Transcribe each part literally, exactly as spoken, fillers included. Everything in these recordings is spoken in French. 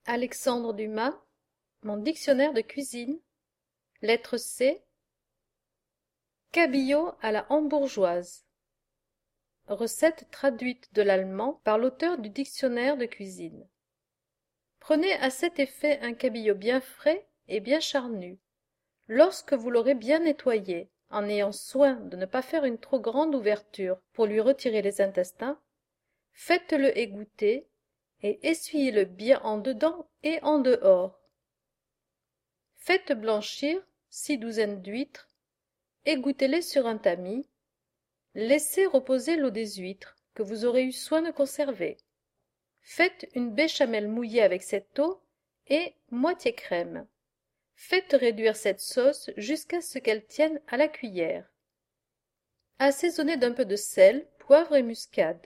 Alexandre Dumas, Mon dictionnaire de cuisine, lettre C, cabillaud à la hambourgeoise. Recette traduite de l'allemand par l'auteur du dictionnaire de cuisine. Prenez à cet effet un cabillaud bien frais et bien charnu. Lorsque vous l'aurez bien nettoyé, en ayant soin de ne pas faire une trop grande ouverture pour lui retirer les intestins, faites-le égoutter et essuyez-le bien en dedans et en dehors. Faites blanchir six douzaines d'huîtres, égouttez-les sur un tamis, laissez reposer l'eau des huîtres que vous aurez eu soin de conserver. Faites une béchamel mouillée avec cette eau et moitié crème. Faites réduire cette sauce jusqu'à ce qu'elle tienne à la cuillère. Assaisonnez d'un peu de sel, poivre et muscade.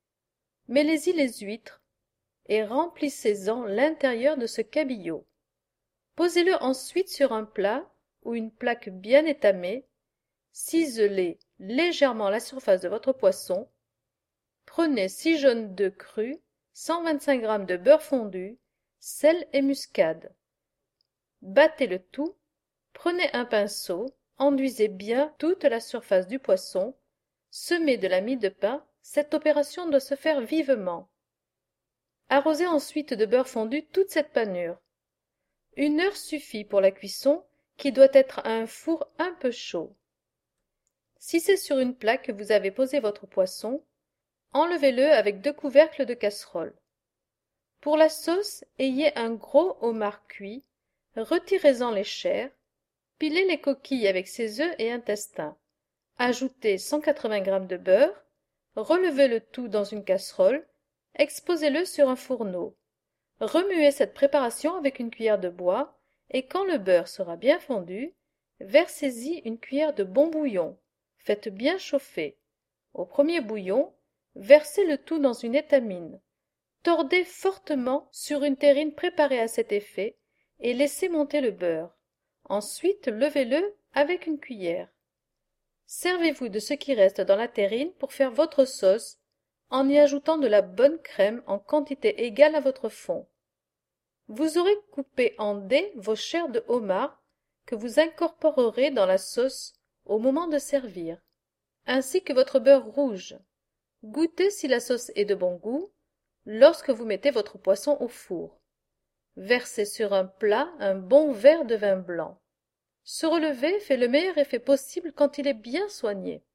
Mêlez-y les huîtres et remplissez-en l'intérieur de ce cabillaud. Posez-le ensuite sur un plat ou une plaque bien étamée, ciselez légèrement la surface de votre poisson, prenez six jaunes d'œufs crus, cent vingt-cinq grammes de beurre fondu, sel et muscade. Battez le tout, prenez un pinceau, enduisez bien toute la surface du poisson, semez de la mie de pain, cette opération doit se faire vivement. Arrosez ensuite de beurre fondu toute cette panure. Une heure suffit pour la cuisson, qui doit être à un four un peu chaud. Si c'est sur une plaque que vous avez posé votre poisson, enlevez-le avec deux couvercles de casserole. Pour la sauce, ayez un gros homard cuit, retirez-en les chairs, pilez les coquilles avec ses œufs et intestins, ajoutez cent quatre-vingts grammes de beurre, relevez le tout dans une casserole, exposez-le sur un fourneau. Remuez cette préparation avec une cuillère de bois et quand le beurre sera bien fondu, versez-y une cuillère de bon bouillon. Faites bien chauffer. Au premier bouillon, versez le tout dans une étamine. Tordez fortement sur une terrine préparée à cet effet et laissez monter le beurre. Ensuite, levez-le avec une cuillère. Servez-vous de ce qui reste dans la terrine pour faire votre sauce en y ajoutant de la bonne crème en quantité égale à votre fond. Vous aurez coupé en dés vos chairs de homard que vous incorporerez dans la sauce au moment de servir, ainsi que votre beurre rouge. Goûtez si la sauce est de bon goût lorsque vous mettez votre poisson au four. Versez sur un plat un bon verre de vin blanc. Se relever fait le meilleur effet possible quand il est bien soigné.